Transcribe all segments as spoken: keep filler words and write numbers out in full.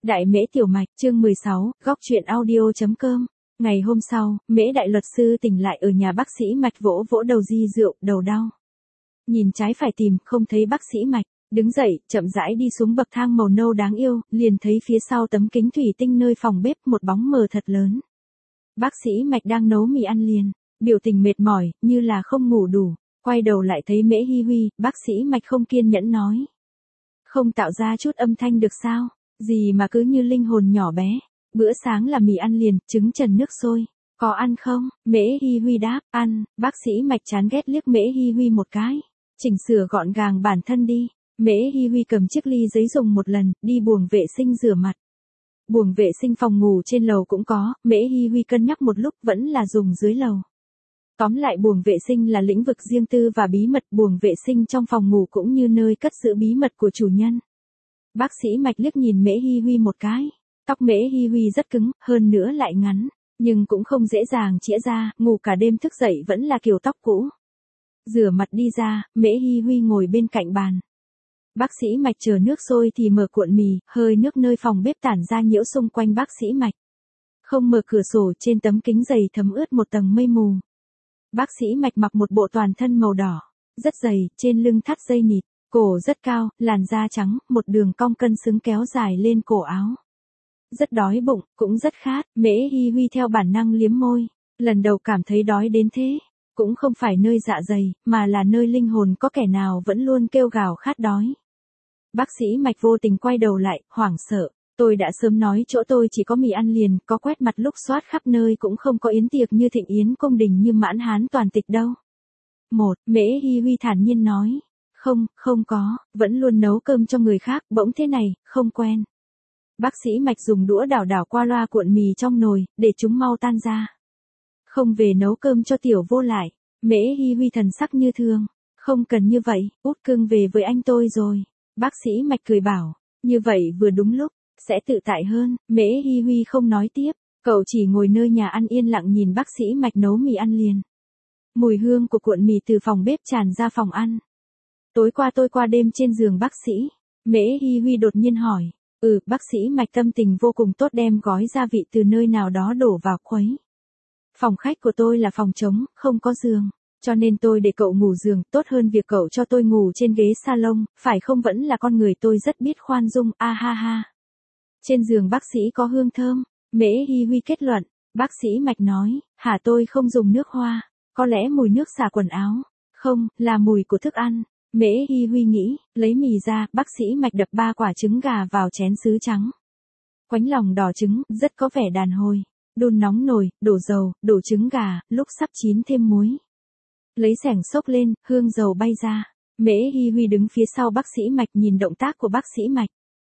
Đại Mễ Tiểu Mạch, chương mười sáu, góc truyện audio chấm com. Ngày hôm sau, Mễ đại luật sư tỉnh lại ở nhà bác sĩ Mạch, vỗ vỗ đầu di rượu, đầu đau. Nhìn trái phải tìm, không thấy bác sĩ Mạch, đứng dậy, chậm rãi đi xuống bậc thang màu nâu đáng yêu, liền thấy phía sau tấm kính thủy tinh nơi phòng bếp một bóng mờ thật lớn. Bác sĩ Mạch đang nấu mì ăn liền, biểu tình mệt mỏi, như là không ngủ đủ, quay đầu lại thấy Mễ Hi Huy, bác sĩ Mạch không kiên nhẫn nói. Không tạo ra chút âm thanh được sao? Gì mà cứ như linh hồn nhỏ bé. Bữa sáng là mì ăn liền, trứng trần nước sôi. Có ăn không? Mễ Hi Huy đáp, ăn. Bác sĩ Mạch chán ghét liếc Mễ Hi Huy một cái. Chỉnh sửa gọn gàng bản thân đi. Mễ Hi Huy cầm chiếc ly giấy dùng một lần, đi buồng vệ sinh rửa mặt. Buồng vệ sinh phòng ngủ trên lầu cũng có, Mễ Hi Huy cân nhắc một lúc vẫn là dùng dưới lầu. Tóm lại buồng vệ sinh là lĩnh vực riêng tư và bí mật, buồng vệ sinh trong phòng ngủ cũng như nơi cất giữ bí mật của chủ nhân. Bác sĩ Mạch liếc nhìn Mễ Hi Huy một cái, tóc Mễ Hi Huy rất cứng, hơn nữa lại ngắn, nhưng cũng không dễ dàng chĩa ra, ngủ cả đêm thức dậy vẫn là kiểu tóc cũ. Rửa mặt đi ra, Mễ Hi Huy ngồi bên cạnh bàn. Bác sĩ Mạch chờ nước sôi thì mở cuộn mì, hơi nước nơi phòng bếp tản ra nhiễu xung quanh bác sĩ Mạch. Không mở cửa sổ, trên tấm kính dày thấm ướt một tầng mây mù. Bác sĩ Mạch mặc một bộ toàn thân màu đỏ, rất dày, trên lưng thắt dây nịt, cổ rất cao, làn da trắng, một đường cong cân xứng kéo dài lên cổ áo. Rất đói bụng, cũng rất khát, Mễ Hi Huy theo bản năng liếm môi, lần đầu cảm thấy đói đến thế, cũng không phải nơi dạ dày, mà là nơi linh hồn có kẻ nào vẫn luôn kêu gào khát đói. Bác sĩ Mạch vô tình quay đầu lại, hoảng sợ. Tôi đã sớm nói chỗ tôi chỉ có mì ăn liền, có quét mặt lúc soát khắp nơi cũng không có yến tiệc như thịnh yến cung đình như mãn hán toàn tịch đâu. Một, Mễ Hi Huy thản nhiên nói. Không, không có, vẫn luôn nấu cơm cho người khác, bỗng thế này, không quen. Bác sĩ Mạch dùng đũa đảo đảo qua loa cuộn mì trong nồi, để chúng mau tan ra. Không về nấu cơm cho tiểu vô lại. Mễ Hi Huy thần sắc như thường. Không cần như vậy, út cưng về với anh tôi rồi. Bác sĩ Mạch cười bảo, như vậy vừa đúng lúc. Sẽ tự tại hơn. Mễ Hi Huy không nói tiếp, cậu chỉ ngồi nơi nhà ăn yên lặng nhìn bác sĩ Mạch nấu mì ăn liền. Mùi hương của cuộn mì từ phòng bếp tràn ra phòng ăn. Tối qua tôi qua đêm trên giường bác sĩ. Mễ Hi Huy đột nhiên hỏi. Ừ, bác sĩ Mạch tâm tình vô cùng tốt đem gói gia vị từ nơi nào đó đổ vào khuấy. Phòng khách của tôi là phòng trống, không có giường. Cho nên tôi để cậu ngủ giường, tốt hơn việc cậu cho tôi ngủ trên ghế salon, phải không? Vẫn là con người tôi rất biết khoan dung, a ha ha. Trên giường bác sĩ có hương thơm, Mễ Hi Huy kết luận, bác sĩ Mạch nói, hả tôi không dùng nước hoa, có lẽ mùi nước xả quần áo, không, là mùi của thức ăn. Mễ Hi Huy nghĩ, lấy mì ra, bác sĩ Mạch đập ba quả trứng gà vào chén sứ trắng. Quánh lòng đỏ trứng, rất có vẻ đàn hồi, đun nóng nồi, đổ dầu, đổ trứng gà, lúc sắp chín thêm muối. Lấy xẻng xốc lên, hương dầu bay ra, Mễ Hi Huy đứng phía sau bác sĩ Mạch nhìn động tác của bác sĩ Mạch.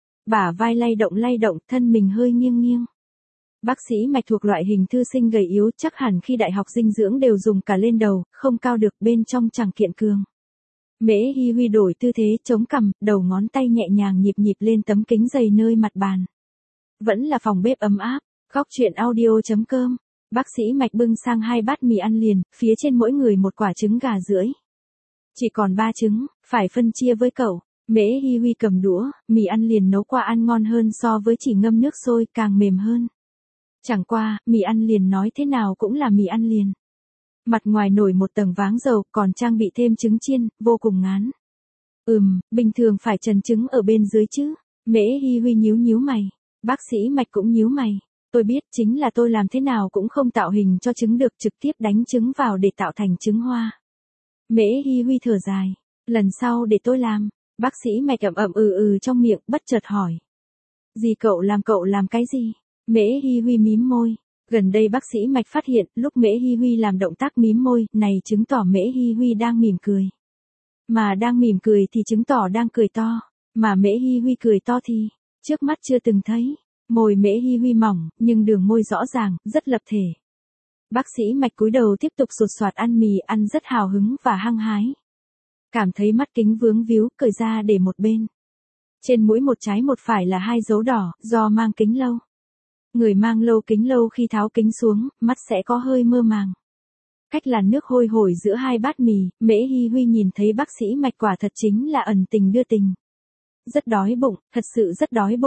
Bả vai lay động lay động, thân mình hơi nghiêng nghiêng. Bác sĩ Mạch thuộc loại hình thư sinh gầy yếu, chắc hẳn khi đại học dinh dưỡng đều dùng cả lên đầu, không cao được, bên trong chẳng kiện cường. Mễ Hi Huy đổi tư thế, chống cằm, đầu ngón tay nhẹ nhàng nhịp nhịp lên tấm kính dày nơi mặt bàn. Vẫn là phòng bếp ấm áp, góc truyện audio chấm com. Bác sĩ Mạch bưng sang hai bát mì ăn liền, phía trên mỗi người một quả trứng gà rưỡi. Chỉ còn ba trứng, phải phân chia với cậu. Mễ Hi Huy cầm đũa, mì ăn liền nấu qua ăn ngon hơn so với chỉ ngâm nước sôi, càng mềm hơn. Chẳng qua, mì ăn liền nói thế nào cũng là mì ăn liền. Mặt ngoài nổi một tầng váng dầu, còn trang bị thêm trứng chiên, vô cùng ngán. Ừm, bình thường phải trần trứng ở bên dưới chứ. Mễ Hi Huy nhíu nhíu mày. Bác sĩ Mạch cũng nhíu mày. Tôi biết, chính là tôi làm thế nào cũng không tạo hình cho trứng được, trực tiếp đánh trứng vào để tạo thành trứng hoa. Mễ Hi Huy thở dài. Lần sau để tôi làm. Bác sĩ Mạch ậm ậm ừ ừ trong miệng, bất chợt hỏi. Gì cậu làm cậu làm cái gì? Mễ Hi Huy mím môi. Gần đây bác sĩ Mạch phát hiện, lúc Mễ Hi Huy làm động tác mím môi, này chứng tỏ Mễ Hi Huy đang mỉm cười. Mà đang mỉm cười thì chứng tỏ đang cười to. Mà Mễ Hi Huy cười to thì, trước mắt chưa từng thấy. Môi Mễ Hi Huy mỏng, nhưng đường môi rõ ràng, rất lập thể. Bác sĩ Mạch cúi đầu tiếp tục sột soạt ăn mì, ăn rất hào hứng và hăng hái. Cảm thấy mắt kính vướng víu, cởi ra để một bên. Trên mũi một trái một phải là hai dấu đỏ, do mang kính lâu. Người mang lâu kính lâu khi tháo kính xuống, mắt sẽ có hơi mơ màng. Cách làn nước hôi hổi giữa hai bát mì, Mễ Hi Huy nhìn thấy bác sĩ Mạch quả thật chính là ẩn tình đưa tình. Rất đói bụng, thật sự rất đói bụng.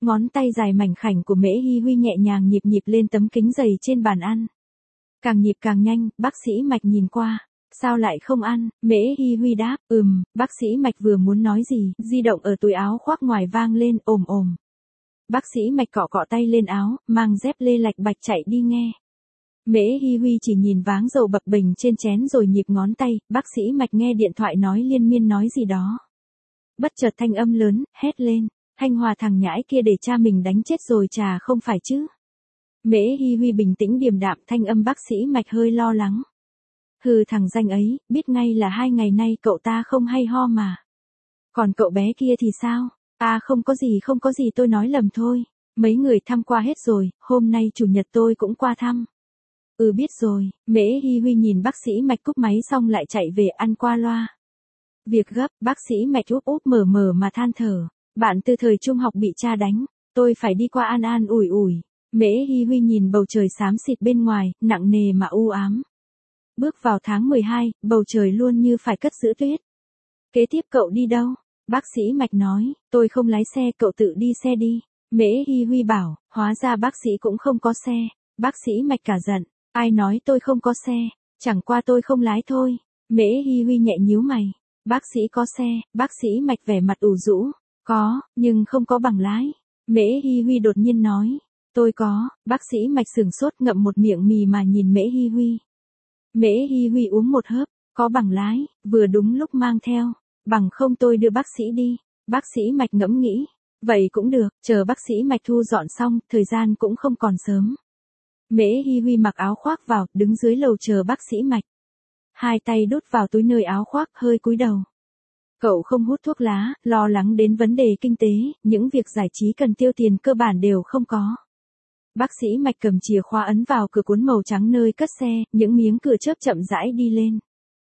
Ngón tay dài mảnh khảnh của Mễ Hi Huy nhẹ nhàng nhịp nhịp lên tấm kính dày trên bàn ăn. Càng nhịp càng nhanh, bác sĩ Mạch nhìn qua. Sao lại không ăn? Mễ Hi Huy đáp, ừm, bác sĩ Mạch vừa muốn nói gì, di động ở túi áo khoác ngoài vang lên, ồm ồm. Bác sĩ Mạch cọ cọ tay lên áo, mang dép lê lạch bạch chạy đi nghe. Mễ Hi Huy chỉ nhìn váng dầu bập bềnh trên chén rồi nhịp ngón tay, bác sĩ Mạch nghe điện thoại nói liên miên nói gì đó. Bất chợt thanh âm lớn, hét lên, Thanh Hòa thằng nhãi kia để cha mình đánh chết rồi chà không phải chứ. Mễ Hi Huy bình tĩnh điềm đạm, thanh âm bác sĩ Mạch hơi lo lắng. Hừ, thằng danh ấy, biết ngay là hai ngày nay cậu ta không hay ho mà. Còn cậu bé kia thì sao? À không có gì không có gì tôi nói lầm thôi. Mấy người thăm qua hết rồi, hôm nay chủ nhật tôi cũng qua thăm. Ừ biết rồi, Mễ Hi Huy nhìn bác sĩ Mạch cúp máy xong lại chạy về ăn qua loa. Việc gấp, bác sĩ Mạch úp úp mở mở mà than thở. Bạn từ thời trung học bị cha đánh, tôi phải đi qua an an ủi ủi. Mễ Hi Huy nhìn bầu trời xám xịt bên ngoài, nặng nề mà u ám. Bước vào tháng mười hai, bầu trời luôn như phải cất giữ tuyết. Kế tiếp cậu đi đâu? Bác sĩ Mạch nói, tôi không lái xe, cậu tự đi xe đi. Mễ Hi Huy bảo, hóa ra bác sĩ cũng không có xe. Bác sĩ Mạch cả giận, ai nói tôi không có xe, chẳng qua tôi không lái thôi. Mễ Hi Huy nhẹ nhíu mày, bác sĩ có xe, bác sĩ Mạch vẻ mặt ủ rũ, có, nhưng không có bằng lái. Mễ Hi Huy đột nhiên nói, tôi có, bác sĩ Mạch sửng sốt ngậm một miệng mì mà nhìn Mễ Hi Huy. Mễ Hi Huy uống một hớp, có bằng lái, vừa đúng lúc mang theo, bằng không tôi đưa bác sĩ đi. Bác sĩ Mạch ngẫm nghĩ, vậy cũng được, chờ bác sĩ Mạch thu dọn xong, thời gian cũng không còn sớm. Mễ Hi Huy mặc áo khoác vào, đứng dưới lầu chờ bác sĩ Mạch. Hai tay đút vào túi nơi áo khoác, hơi cúi đầu. Cậu không hút thuốc lá, lo lắng đến vấn đề kinh tế, những việc giải trí cần tiêu tiền cơ bản đều không có. Bác sĩ Mạch cầm chìa khóa ấn vào cửa cuốn màu trắng nơi cất xe, những miếng cửa chớp chậm rãi đi lên.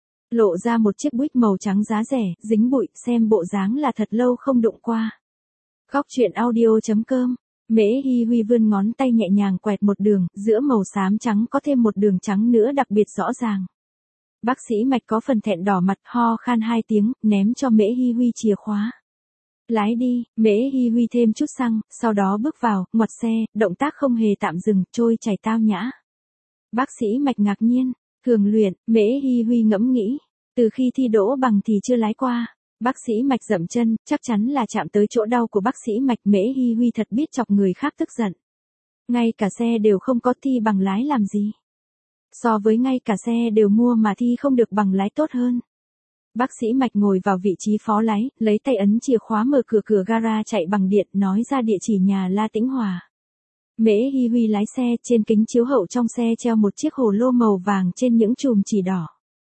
Lộ ra một chiếc buýt màu trắng giá rẻ, dính bụi, xem bộ dáng là thật lâu không đụng qua. Góc truyện audio chấm com. Mễ Hi Huy vươn ngón tay nhẹ nhàng quẹt một đường, giữa màu xám trắng có thêm một đường trắng nữa đặc biệt rõ ràng. Bác sĩ Mạch có phần thẹn đỏ mặt, ho khan hai tiếng, ném cho Mễ Hi Huy chìa khóa. Lái đi, Mễ Hi Huy thêm chút xăng, sau đó bước vào, ngoặt xe, động tác không hề tạm dừng, trôi chảy tao nhã. Bác sĩ Mạch ngạc nhiên, thường luyện, Mễ Hi Huy ngẫm nghĩ, từ khi thi đỗ bằng thì chưa lái qua. Bác sĩ Mạch dậm chân, chắc chắn là chạm tới chỗ đau của bác sĩ Mạch. Mễ Hi Huy thật biết chọc người khác tức giận. Ngay cả xe đều không có thi bằng lái làm gì. So với ngay cả xe đều mua mà thi không được bằng lái tốt hơn. Bác sĩ Mạch ngồi vào vị trí phó lái, lấy tay ấn chìa khóa mở cửa cửa gara chạy bằng điện, nói ra địa chỉ nhà La Tĩnh Hòa. Mễ Hi Huy lái xe, trên kính chiếu hậu trong xe treo một chiếc hồ lô màu vàng trên những chùm chỉ đỏ.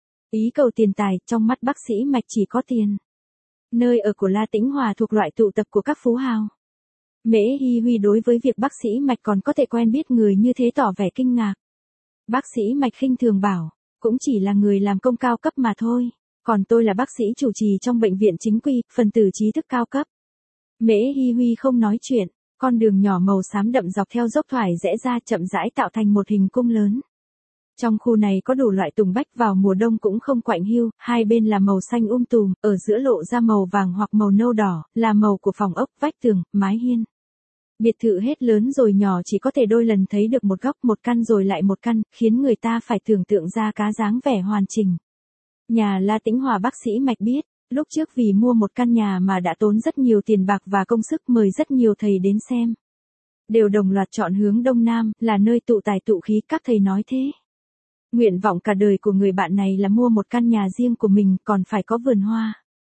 Ý cầu tiền tài, trong mắt bác sĩ Mạch chỉ có tiền. Nơi ở của La Tĩnh Hòa thuộc loại tụ tập của các phú hào. Mễ Hi Huy đối với việc bác sĩ Mạch còn có thể quen biết người như thế tỏ vẻ kinh ngạc. Bác sĩ Mạch khinh thường bảo, cũng chỉ là người làm công cao cấp mà thôi, còn tôi là bác sĩ chủ trì trong bệnh viện chính quy, phần tử trí thức cao cấp. Mễ Hi Huy không nói chuyện, con đường nhỏ màu xám đậm dọc theo dốc thoải rẽ ra chậm rãi tạo thành một hình cung lớn. Trong khu này có đủ loại tùng bách, vào mùa đông cũng không quạnh hiu, hai bên là màu xanh um tùm, ở giữa lộ ra màu vàng hoặc màu nâu đỏ, là màu của phòng ốc, vách tường, mái hiên. Biệt thự hết lớn rồi nhỏ chỉ có thể đôi lần thấy được một góc, một căn rồi lại một căn, khiến người ta phải tưởng tượng ra cá dáng vẻ hoàn chỉnh. Nhà La Tĩnh Hòa bác sĩ Mạch biết, lúc trước vì mua một căn nhà mà đã tốn rất nhiều tiền bạc và công sức, mời rất nhiều thầy đến xem. Đều đồng loạt chọn hướng Đông Nam, là nơi tụ tài tụ khí, các thầy nói thế. Nguyện vọng cả đời của người bạn này là mua một căn nhà riêng của mình, còn phải có vườn hoa.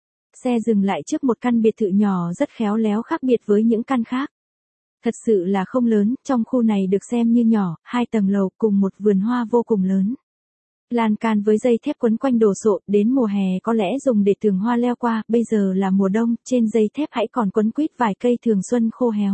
Xe dừng lại trước một căn biệt thự nhỏ rất khéo léo khác biệt với những căn khác. Thật sự là không lớn, trong khu này được xem như nhỏ, hai tầng lầu cùng một vườn hoa vô cùng lớn. Lan can với dây thép quấn quanh đồ sộ, đến mùa hè có lẽ dùng để tường hoa leo qua, bây giờ là mùa đông, trên dây thép hãy còn quấn quýt vài cây thường xuân khô héo.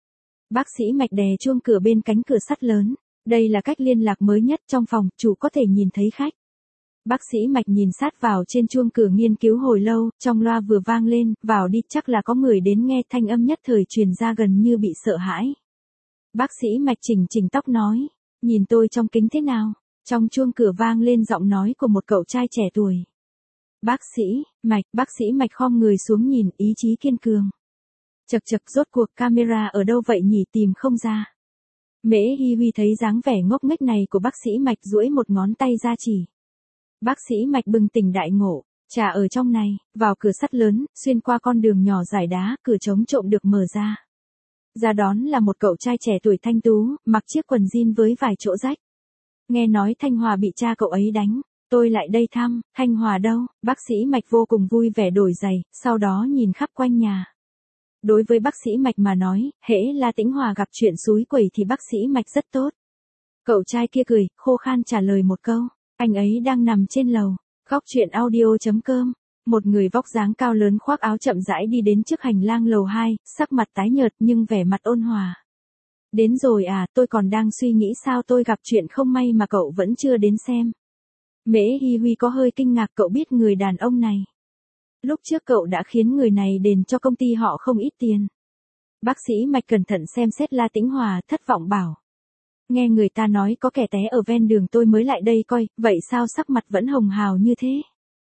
Bác sĩ Mạch đè chuông cửa bên cánh cửa sắt lớn. Đây là cách liên lạc mới nhất, trong phòng, chủ có thể nhìn thấy khách. Bác sĩ Mạch nhìn sát vào trên chuông cửa nghiên cứu hồi lâu, trong loa vừa vang lên, vào đi, chắc là có người đến nghe, thanh âm nhất thời truyền ra gần như bị sợ hãi. Bác sĩ Mạch chỉnh chỉnh tóc nói, nhìn tôi trong kính thế nào? Trong chuông cửa vang lên giọng nói của một cậu trai trẻ tuổi. Bác sĩ Mạch, bác sĩ Mạch khom người xuống nhìn, ý chí kiên cường. Chật chật, rốt cuộc camera ở đâu vậy nhỉ, tìm không ra. Mễ Hi Huy thấy dáng vẻ ngốc nghếch này của bác sĩ Mạch, duỗi một ngón tay ra chỉ. Bác sĩ Mạch bừng tỉnh đại ngộ, trà ở trong này, vào cửa sắt lớn, xuyên qua con đường nhỏ dải đá, cửa trống trộm được mở ra. Ra đón là một cậu trai trẻ tuổi thanh tú, mặc chiếc quần jean với vài chỗ rách. Nghe nói Thanh Hòa bị cha cậu ấy đánh, tôi lại đây thăm. Thanh Hòa đâu? Bác sĩ Mạch vô cùng vui vẻ đổi giày, sau đó nhìn khắp quanh nhà. Đối với bác sĩ Mạch mà nói, hễ La Tĩnh Hòa gặp chuyện xúi quẩy thì bác sĩ Mạch rất tốt. Cậu trai kia cười, khô khan trả lời một câu, anh ấy đang nằm trên lầu. Góc truyện audio chấm com. Một người vóc dáng cao lớn khoác áo chậm rãi đi đến trước hành lang lầu hai, sắc mặt tái nhợt nhưng vẻ mặt ôn hòa. Đến rồi à, tôi còn đang suy nghĩ sao tôi gặp chuyện không may mà cậu vẫn chưa đến xem. Mễ Hi Huy có hơi kinh ngạc, cậu biết người đàn ông này. Lúc trước cậu đã khiến người này đền cho công ty họ không ít tiền. Bác sĩ Mạch cẩn thận xem xét La Tĩnh Hòa, thất vọng bảo. Nghe người ta nói có kẻ té ở ven đường tôi mới lại đây coi, vậy sao sắc mặt vẫn hồng hào như thế?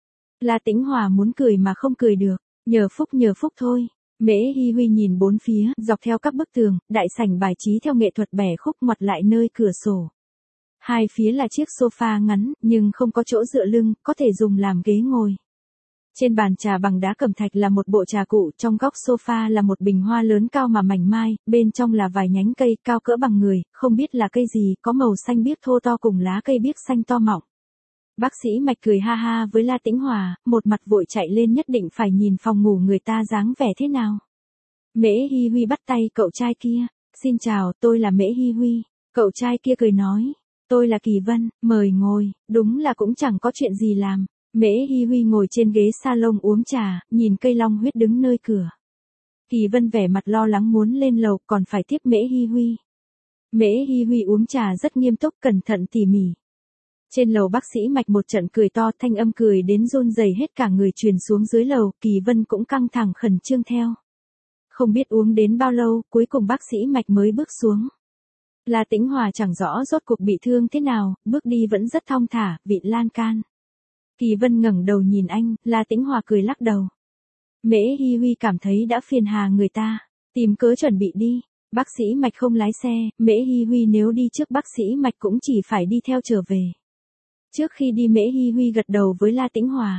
La Tĩnh Hòa muốn cười mà không cười được, nhờ phúc nhờ phúc thôi. Mễ Hi Huy nhìn bốn phía, dọc theo các bức tường, đại sảnh bài trí theo nghệ thuật bẻ khúc ngoặt lại nơi cửa sổ. Hai phía là chiếc sofa ngắn, nhưng không có chỗ dựa lưng, có thể dùng làm ghế ngồi. Trên bàn trà bằng đá cẩm thạch là một bộ trà cụ, trong góc sofa là một bình hoa lớn cao mà mảnh mai, bên trong là vài nhánh cây cao cỡ bằng người, không biết là cây gì, có màu xanh biếc thô to cùng lá cây biếc xanh to mọng. Bác sĩ Mạch cười ha ha với La Tĩnh Hòa, một mặt vội chạy lên nhất định phải nhìn phòng ngủ người ta dáng vẻ thế nào. Mễ Hi Huy bắt tay cậu trai kia, xin chào, tôi là Mễ Hi Huy. Cậu trai kia cười nói, tôi là Kỳ Vân, mời ngồi, đúng là cũng chẳng có chuyện gì làm. Mễ Hi Huy ngồi trên ghế salon uống trà, nhìn cây long huyết đứng nơi cửa. Kỳ Vân vẻ mặt lo lắng muốn lên lầu còn phải tiếp Mễ Hi Huy. Mễ Hi Huy uống trà rất nghiêm túc, cẩn thận tỉ mỉ. Trên lầu bác sĩ Mạch một trận cười to, thanh âm cười đến run rẩy hết cả người truyền xuống dưới lầu, Kỳ Vân cũng căng thẳng khẩn trương theo. Không biết uống đến bao lâu, cuối cùng bác sĩ Mạch mới bước xuống. La Tĩnh Hòa chẳng rõ rốt cuộc bị thương thế nào, bước đi vẫn rất thong thả, vịn lan can. Kỳ Vân ngẩng đầu nhìn anh, La Tĩnh Hòa cười lắc đầu. Mễ Hi Huy cảm thấy đã phiền hà người ta, tìm cớ chuẩn bị đi. Bác sĩ Mạch không lái xe, Mễ Hi Huy nếu đi trước bác sĩ Mạch cũng chỉ phải đi theo trở về. Trước khi đi Mễ Hi Huy gật đầu với La Tĩnh Hòa.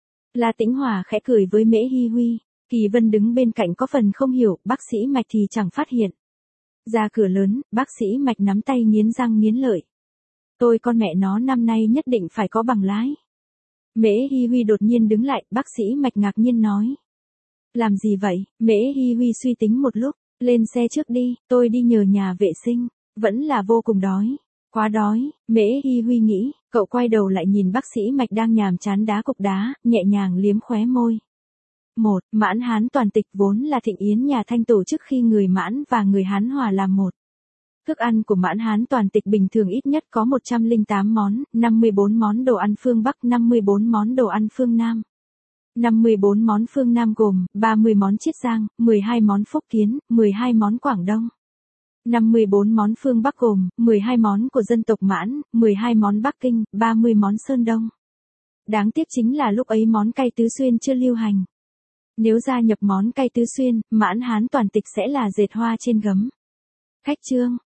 La Tĩnh Hòa khẽ cười với Mễ Hi Huy, Kỳ Vân đứng bên cạnh có phần không hiểu, bác sĩ Mạch thì chẳng phát hiện. Ra cửa lớn, bác sĩ Mạch nắm tay nghiến răng nghiến lợi. Tôi con mẹ nó năm nay nhất định phải có bằng lái. Mễ Hi Huy đột nhiên đứng lại, bác sĩ Mạch ngạc nhiên nói. Làm gì vậy? Mễ Hi Huy suy tính một lúc, lên xe trước đi, tôi đi nhờ nhà vệ sinh, vẫn là vô cùng đói. Quá đói, Mễ Hi Huy nghĩ, cậu quay đầu lại nhìn bác sĩ Mạch đang nhàm chán đá cục đá, nhẹ nhàng liếm khóe môi. Một, Mãn Hán toàn tịch vốn là thịnh yến nhà Thanh tổ chức khi người Mãn và người Hán hòa làm một. Thức ăn của Mãn Hán toàn tịch bình thường ít nhất có một trăm lẻ tám món, năm mươi bốn món đồ ăn phương Bắc, năm mươi bốn món đồ ăn phương Nam. năm mươi bốn món phương Nam gồm ba mươi món Chiết Giang, mười hai món Phúc Kiến, mười hai món Quảng Đông. năm mươi bốn món phương Bắc gồm mười hai món của dân tộc Mãn, mười hai món Bắc Kinh, ba mươi món Sơn Đông. Đáng tiếc chính là lúc ấy món cay tứ xuyên chưa lưu hành. Nếu gia nhập món cay tứ xuyên, Mãn Hán toàn tịch sẽ là dệt hoa trên gấm. Khách trương,